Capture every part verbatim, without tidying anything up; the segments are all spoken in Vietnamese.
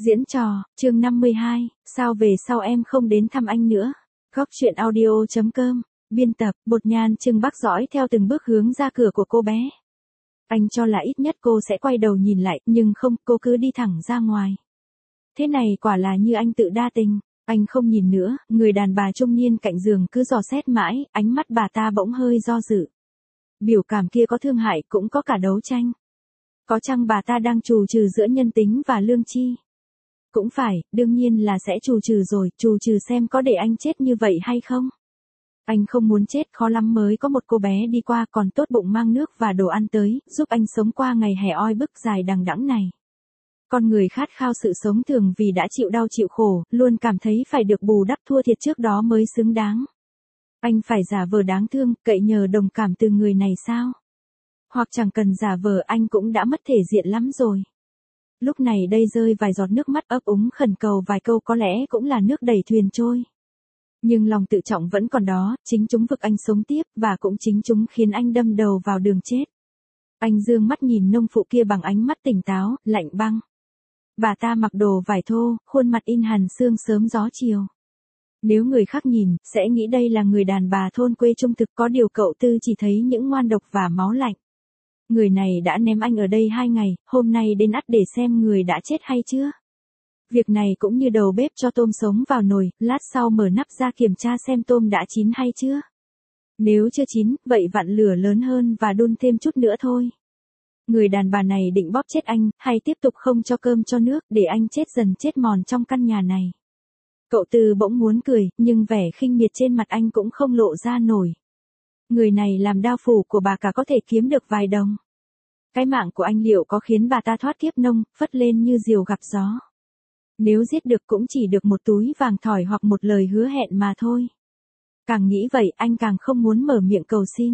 Diễn trò, chương năm mươi hai, sao về sau em không đến thăm anh nữa. Góc truyện audio chấm com, biên tập, Bột Nhan Trưng Bắc dõi theo từng bước hướng ra cửa của cô bé. Anh cho là ít nhất cô sẽ quay đầu nhìn lại, nhưng không, cô cứ đi thẳng ra ngoài. Thế này quả là như anh tự đa tình. Anh không nhìn nữa, người đàn bà trung niên cạnh giường cứ dò xét mãi, ánh mắt bà ta bỗng hơi do dự. Biểu cảm kia có thương hại cũng có cả đấu tranh. Có chăng bà ta đang trù trừ giữa nhân tính và lương tri? Cũng phải, đương nhiên là sẽ trù trừ rồi, trù trừ xem có để anh chết như vậy hay không. Anh không muốn chết, khó lắm mới có một cô bé đi qua còn tốt bụng mang nước và đồ ăn tới, giúp anh sống qua ngày hè oi bức dài đằng đẵng này. Con người khát khao sự sống thường vì đã chịu đau chịu khổ, luôn cảm thấy phải được bù đắp thua thiệt trước đó mới xứng đáng. Anh phải giả vờ đáng thương, cậy nhờ đồng cảm từ người này sao? Hoặc chẳng cần giả vờ, anh cũng đã mất thể diện lắm rồi. Lúc này đây rơi vài giọt nước mắt ấp úng khẩn cầu vài câu có lẽ cũng là nước đẩy thuyền trôi. Nhưng lòng tự trọng vẫn còn đó, chính chúng vực anh sống tiếp, và cũng chính chúng khiến anh đâm đầu vào đường chết. Anh dương mắt nhìn nông phụ kia bằng ánh mắt tỉnh táo, lạnh băng. Bà ta mặc đồ vải thô, khuôn mặt in hằn sương sớm gió chiều. Nếu người khác nhìn, sẽ nghĩ đây là người đàn bà thôn quê trung thực, có điều cậu Tư chỉ thấy những ngoan độc và máu lạnh. Người này đã ném anh ở đây hai ngày, hôm nay đến ắt để xem người đã chết hay chưa. Việc này cũng như đầu bếp cho tôm sống vào nồi, lát sau mở nắp ra kiểm tra xem tôm đã chín hay chưa. Nếu chưa chín, vậy vặn lửa lớn hơn và đun thêm chút nữa thôi. Người đàn bà này định bóp chết anh, hay tiếp tục không cho cơm cho nước, để anh chết dần chết mòn trong căn nhà này. Cậu Tư bỗng muốn cười, nhưng vẻ khinh miệt trên mặt anh cũng không lộ ra nổi. Người này làm đao phủ của bà cả có thể kiếm được vài đồng. Cái mạng của anh liệu có khiến bà ta thoát kiếp nông, phất lên như diều gặp gió. Nếu giết được cũng chỉ được một túi vàng thỏi hoặc một lời hứa hẹn mà thôi. Càng nghĩ vậy anh càng không muốn mở miệng cầu xin.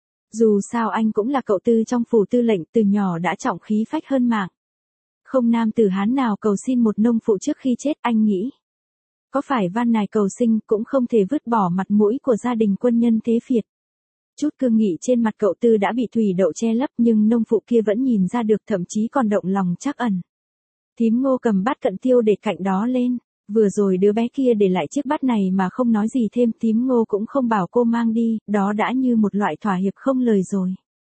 Dù sao anh cũng là cậu Tư trong phủ tư lệnh, từ nhỏ đã trọng khí phách hơn mạng. Không nam tử Hán nào cầu xin một nông phụ trước khi chết, anh nghĩ. Có phải van nài cầu sinh cũng không thể vứt bỏ mặt mũi của gia đình quân nhân thế phiệt. Chút cương nghị trên mặt cậu Tư đã bị thủy đậu che lấp, nhưng nông phụ kia vẫn nhìn ra được, thậm chí còn động lòng trắc ẩn. Thím Ngô cầm bát cận tiêu để cạnh đó lên. Vừa rồi đứa bé kia để lại chiếc bát này mà không nói gì thêm, thím Ngô cũng không bảo cô mang đi, đó đã như một loại thỏa hiệp không lời rồi.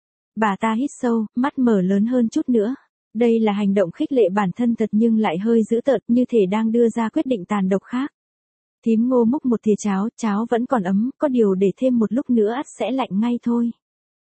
Bà ta hít sâu, mắt mở lớn hơn chút nữa. Đây là hành động khích lệ bản thân thật nhưng lại hơi dữ tợn, như thể đang đưa ra quyết định tàn độc khác. Thím Ngô múc một thìa cháo, cháo vẫn còn ấm, có điều để thêm một lúc nữa ắt sẽ lạnh ngay thôi.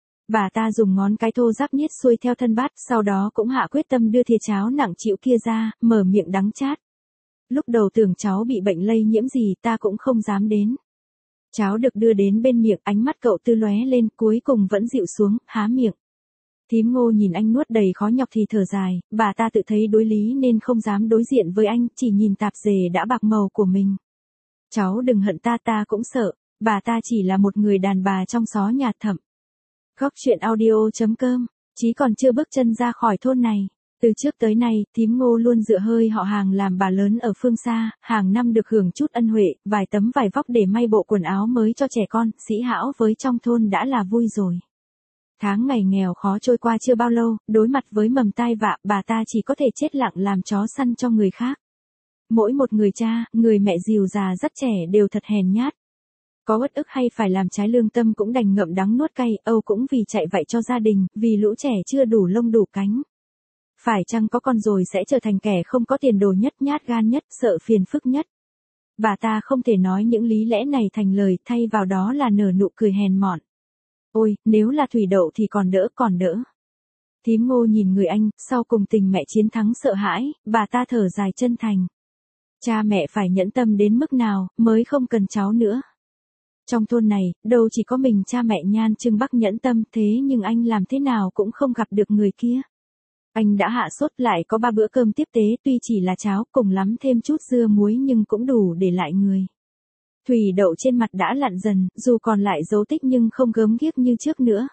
Bà ta dùng ngón cái thô ráp niết xuôi theo thân bát, sau đó cũng hạ quyết tâm đưa thìa cháo nặng trĩu kia ra, mở miệng đắng chát. Lúc đầu tưởng cháu bị bệnh lây nhiễm gì ta cũng không dám đến. Cháo được đưa đến bên miệng, ánh mắt cậu Tư lóe lên, cuối cùng vẫn dịu xuống, há miệng. Thím Ngô nhìn anh nuốt đầy khó nhọc thì thở dài, bà ta tự thấy đối lý nên không dám đối diện với anh, chỉ nhìn tạp dề đã bạc màu của mình. Cháu đừng hận ta, ta cũng sợ, bà ta chỉ là một người đàn bà trong xó nhà Thẩm. Góc truyện audio chấm com, Chí còn chưa bước chân ra khỏi thôn này. Từ trước tới nay, thím Ngô luôn dựa hơi họ hàng làm bà lớn ở phương xa, hàng năm được hưởng chút ân huệ, vài tấm vải vóc để may bộ quần áo mới cho trẻ con, sĩ hão với trong thôn đã là vui rồi. Tháng ngày nghèo khó trôi qua chưa bao lâu, đối mặt với mầm tai vạ, bà ta chỉ có thể chết lặng làm chó săn cho người khác. Mỗi một người cha, người mẹ dìu già dắt trẻ đều thật hèn nhát. Có uất ức hay phải làm trái lương tâm cũng đành ngậm đắng nuốt cay, âu cũng vì chạy vậy cho gia đình, vì lũ trẻ chưa đủ lông đủ cánh. Phải chăng có con rồi sẽ trở thành kẻ không có tiền đồ nhất, nhát gan nhất, sợ phiền phức nhất. Bà ta không thể nói những lý lẽ này thành lời, thay vào đó là nở nụ cười hèn mọn. Ôi, nếu là thủy đậu thì còn đỡ, còn đỡ. Thím Ngô nhìn người anh, sau cùng tình mẹ chiến thắng sợ hãi, bà ta thở dài chân thành. Cha mẹ phải nhẫn tâm đến mức nào, mới không cần cháu nữa. Trong thôn này, đâu chỉ có mình cha mẹ Nhan Trưng Bắc nhẫn tâm, thế nhưng anh làm thế nào cũng không gặp được người kia. Anh đã hạ sốt, lại có ba bữa cơm tiếp tế, tuy chỉ là cháo, cùng lắm thêm chút dưa muối nhưng cũng đủ để lại người. Thủy đậu trên mặt đã lặn dần, dù còn lại dấu tích nhưng không gớm ghiếc như trước nữa.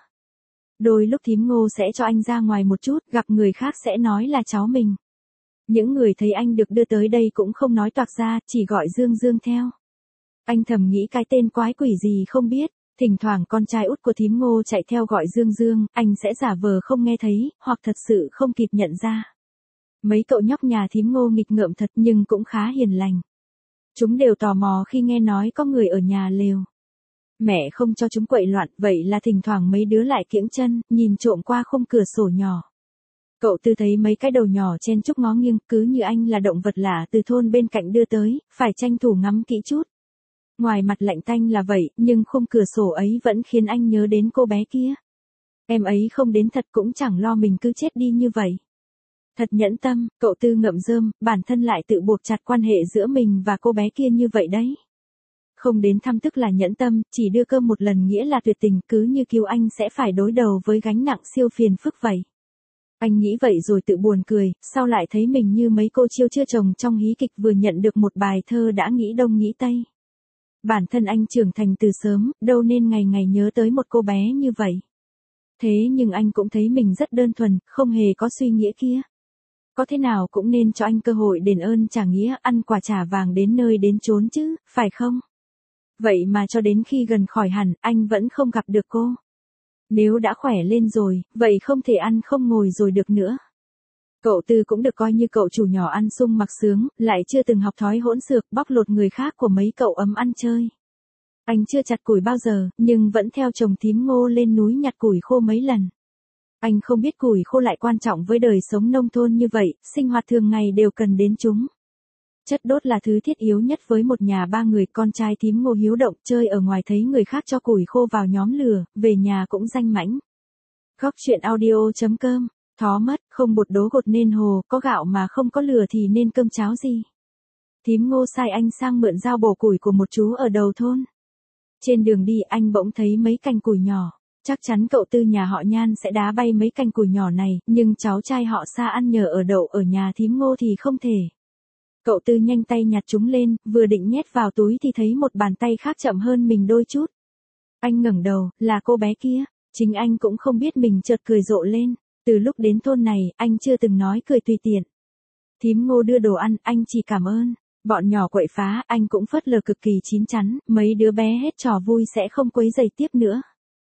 Đôi lúc thím Ngô sẽ cho anh ra ngoài một chút, gặp người khác sẽ nói là cháu mình. Những người thấy anh được đưa tới đây cũng không nói toạc ra, chỉ gọi Dương Dương theo. Anh thầm nghĩ cái tên quái quỷ gì không biết, thỉnh thoảng con trai út của thím Ngô chạy theo gọi Dương Dương, anh sẽ giả vờ không nghe thấy, hoặc thật sự không kịp nhận ra. Mấy cậu nhóc nhà thím Ngô nghịch ngợm thật nhưng cũng khá hiền lành. Chúng đều tò mò khi nghe nói có người ở nhà lều. Mẹ không cho chúng quậy loạn, vậy là thỉnh thoảng mấy đứa lại kiễng chân, nhìn trộm qua khung cửa sổ nhỏ. Cậu Tư thấy mấy cái đầu nhỏ chen chúc ngó nghiêng, cứ như anh là động vật lạ từ thôn bên cạnh đưa tới, phải tranh thủ ngắm kỹ chút. Ngoài mặt lạnh tanh là vậy, nhưng khung cửa sổ ấy vẫn khiến anh nhớ đến cô bé kia. Em ấy không đến thật cũng chẳng lo mình cứ chết đi như vậy. Thật nhẫn tâm, cậu Tư ngậm rơm, bản thân lại tự buộc chặt quan hệ giữa mình và cô bé kia như vậy đấy. Không đến thăm tức là nhẫn tâm, chỉ đưa cơm một lần nghĩa là tuyệt tình, cứ như cứu anh sẽ phải đối đầu với gánh nặng siêu phiền phức vậy. Anh nghĩ vậy rồi tự buồn cười, sau lại thấy mình như mấy cô chiêu chưa chồng trong hí kịch vừa nhận được một bài thơ đã nghĩ đông nghĩ tây. Bản thân anh trưởng thành từ sớm, đâu nên ngày ngày nhớ tới một cô bé như vậy. Thế nhưng anh cũng thấy mình rất đơn thuần, không hề có suy nghĩa kia. Có thế nào cũng nên cho anh cơ hội đền ơn trả nghĩa, ăn quả trả vàng đến nơi đến chốn chứ, phải không? Vậy mà cho đến khi gần khỏi hẳn, anh vẫn không gặp được cô. Nếu đã khỏe lên rồi, vậy không thể ăn không ngồi rồi được nữa. Cậu Tư cũng được coi như cậu chủ nhỏ ăn sung mặc sướng, lại chưa từng học thói hỗn xược bóc lột người khác của mấy cậu ấm ăn chơi. Anh chưa chặt củi bao giờ, nhưng vẫn theo chồng thím Ngô lên núi nhặt củi khô mấy lần. Anh không biết củi khô lại quan trọng với đời sống nông thôn như vậy, sinh hoạt thường ngày đều cần đến chúng. Chất đốt là thứ thiết yếu nhất với một nhà ba người, con trai thím Ngô hiếu động, chơi ở ngoài thấy người khác cho củi khô vào nhóm lửa, về nhà cũng danh mãnh. Góc truyện audio chấm com, thó mất, không bột đố gột nên hồ, có gạo mà không có lửa thì nên cơm cháo gì. Thím Ngô sai anh sang mượn dao bổ củi của một chú ở đầu thôn. Trên đường đi anh bỗng thấy mấy cành củi nhỏ. Chắc chắn cậu Tư nhà họ Nhan sẽ đá bay mấy cành củi nhỏ này, nhưng cháu trai họ Sa ăn nhờ ở đậu ở nhà thím Ngô thì không thể. Cậu Tư nhanh tay nhặt chúng lên, vừa định nhét vào túi thì thấy một bàn tay khác chậm hơn mình đôi chút. Anh ngẩng đầu, là cô bé kia. Chính anh cũng không biết mình chợt cười rộ lên. Từ lúc đến thôn này, anh chưa từng nói cười tùy tiện. Thím Ngô đưa đồ ăn, anh chỉ cảm ơn. Bọn nhỏ quậy phá, anh cũng phớt lờ cực kỳ chín chắn, mấy đứa bé hết trò vui sẽ không quấy rầy tiếp nữa.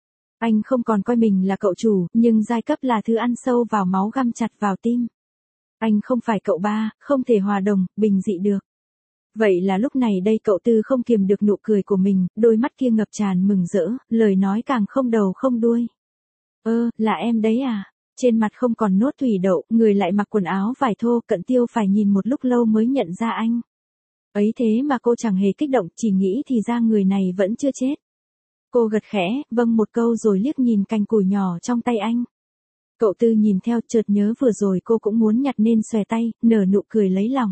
Anh không còn coi mình là cậu chủ, nhưng giai cấp là thứ ăn sâu vào máu găm chặt vào tim. Anh không phải cậu ba, không thể hòa đồng, bình dị được. Vậy là lúc này đây cậu Tư không kiềm được nụ cười của mình, đôi mắt kia ngập tràn mừng rỡ, lời nói càng không đầu không đuôi. Ơ, là em đấy à? Trên mặt không còn nốt thủy đậu, người lại mặc quần áo vải thô, Cận Tiêu phải nhìn một lúc lâu mới nhận ra anh. Ấy thế mà cô chẳng hề kích động, chỉ nghĩ thì ra người này vẫn chưa chết. Cô gật khẽ, vâng một câu rồi liếc nhìn cành củi nhỏ trong tay anh. Cậu Tư nhìn theo, chợt nhớ vừa rồi cô cũng muốn nhặt nên xòe tay, nở nụ cười lấy lòng.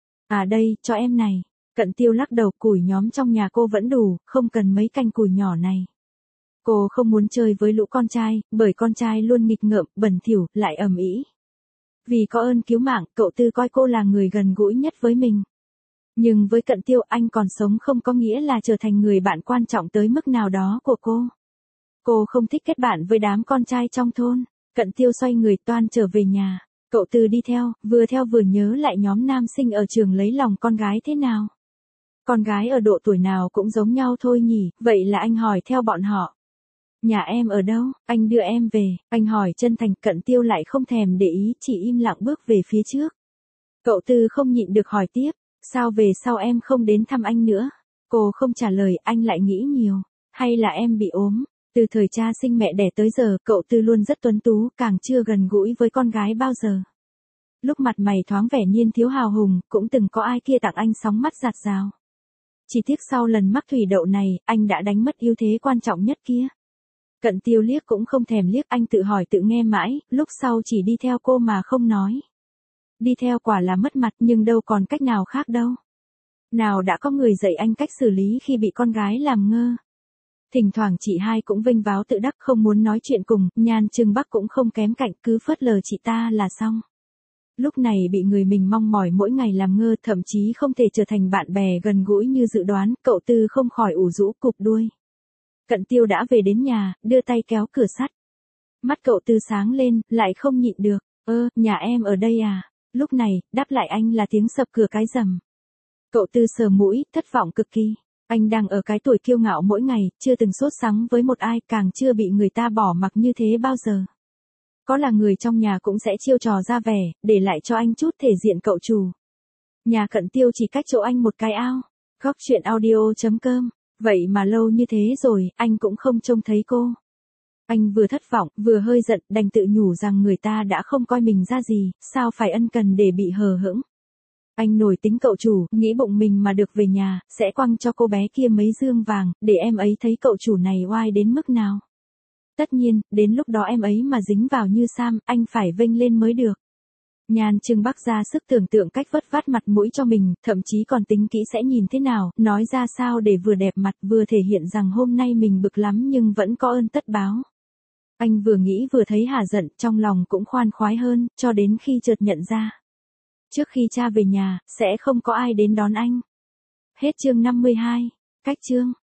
À đây, cho em này. Cận Tiêu lắc đầu, củi nhóm trong nhà cô vẫn đủ, không cần mấy cành củi nhỏ này. Cô không muốn chơi với lũ con trai, bởi con trai luôn nghịch ngợm, bẩn thỉu, lại ầm ĩ. Vì có ơn cứu mạng, cậu Tư coi cô là người gần gũi nhất với mình. Nhưng với Cận Tiêu, anh còn sống không có nghĩa là trở thành người bạn quan trọng tới mức nào đó của cô. Cô không thích kết bạn với đám con trai trong thôn. Cận Tiêu xoay người toan trở về nhà. Cậu Tư đi theo, vừa theo vừa nhớ lại nhóm nam sinh ở trường lấy lòng con gái thế nào. Con gái ở độ tuổi nào cũng giống nhau thôi nhỉ, vậy là anh hỏi theo bọn họ. Nhà em ở đâu, anh đưa em về, anh hỏi chân thành. Cận Tiêu lại không thèm để ý, chỉ im lặng bước về phía trước. Cậu Tư không nhịn được hỏi tiếp, sao về sau em không đến thăm anh nữa? Cô không trả lời, anh lại nghĩ nhiều, hay là em bị ốm? Từ thời cha sinh mẹ đẻ tới giờ, cậu Tư luôn rất tuấn tú, càng chưa gần gũi với con gái bao giờ. Lúc mặt mày thoáng vẻ niên thiếu hào hùng, cũng từng có ai kia tặng anh sóng mắt dạt dào. Chỉ tiếc sau lần mắc thủy đậu này, anh đã đánh mất ưu thế quan trọng nhất kia. Cận Tiêu liếc cũng không thèm liếc, anh tự hỏi tự nghe mãi, lúc sau chỉ đi theo cô mà không nói. Đi theo quả là mất mặt, nhưng đâu còn cách nào khác đâu. Nào đã có người dạy anh cách xử lý khi bị con gái làm ngơ. Thỉnh thoảng chị hai cũng vênh váo tự đắc không muốn nói chuyện cùng, Nhan Trưng Bắc cũng không kém cạnh, cứ phớt lờ chị ta là xong. Lúc này bị người mình mong mỏi mỗi ngày làm ngơ, thậm chí không thể trở thành bạn bè gần gũi như dự đoán, cậu Tư không khỏi ủ rũ cụp đuôi. Cận Tiêu đã về đến nhà, đưa tay kéo cửa sắt. Mắt cậu Tư sáng lên, lại không nhịn được, ơ, nhà em ở đây à? Lúc này, đáp lại anh là tiếng sập cửa cái rầm. Cậu Tư sờ mũi, thất vọng cực kỳ. Anh đang ở cái tuổi kiêu ngạo mỗi ngày, chưa từng sốt sắng với một ai, càng chưa bị người ta bỏ mặc như thế bao giờ. Có là người trong nhà cũng sẽ chiêu trò ra vẻ, để lại cho anh chút thể diện cậu chủ. Nhà Cận Tiêu chỉ cách chỗ anh một cái ao. Góc chuyện audio chấm com. Vậy mà lâu như thế rồi, anh cũng không trông thấy cô. Anh vừa thất vọng, vừa hơi giận, đành tự nhủ rằng người ta đã không coi mình ra gì, sao phải ân cần để bị hờ hững. Anh nổi tính cậu chủ, nghĩ bụng mình mà được về nhà, sẽ quăng cho cô bé kia mấy dương vàng, để em ấy thấy cậu chủ này oai đến mức nào. Tất nhiên, đến lúc đó em ấy mà dính vào như Sam, anh phải vênh lên mới được. Nhan Trưng Bắc ra sức tưởng tượng cách vất vát mặt mũi cho mình, thậm chí còn tính kỹ sẽ nhìn thế nào, nói ra sao để vừa đẹp mặt vừa thể hiện rằng hôm nay mình bực lắm nhưng vẫn có ơn tất báo. Anh vừa nghĩ vừa thấy hả giận, trong lòng cũng khoan khoái hơn, cho đến khi chợt nhận ra. Trước khi cha về nhà, sẽ không có ai đến đón anh. Hết chương năm mươi hai. Cách chương.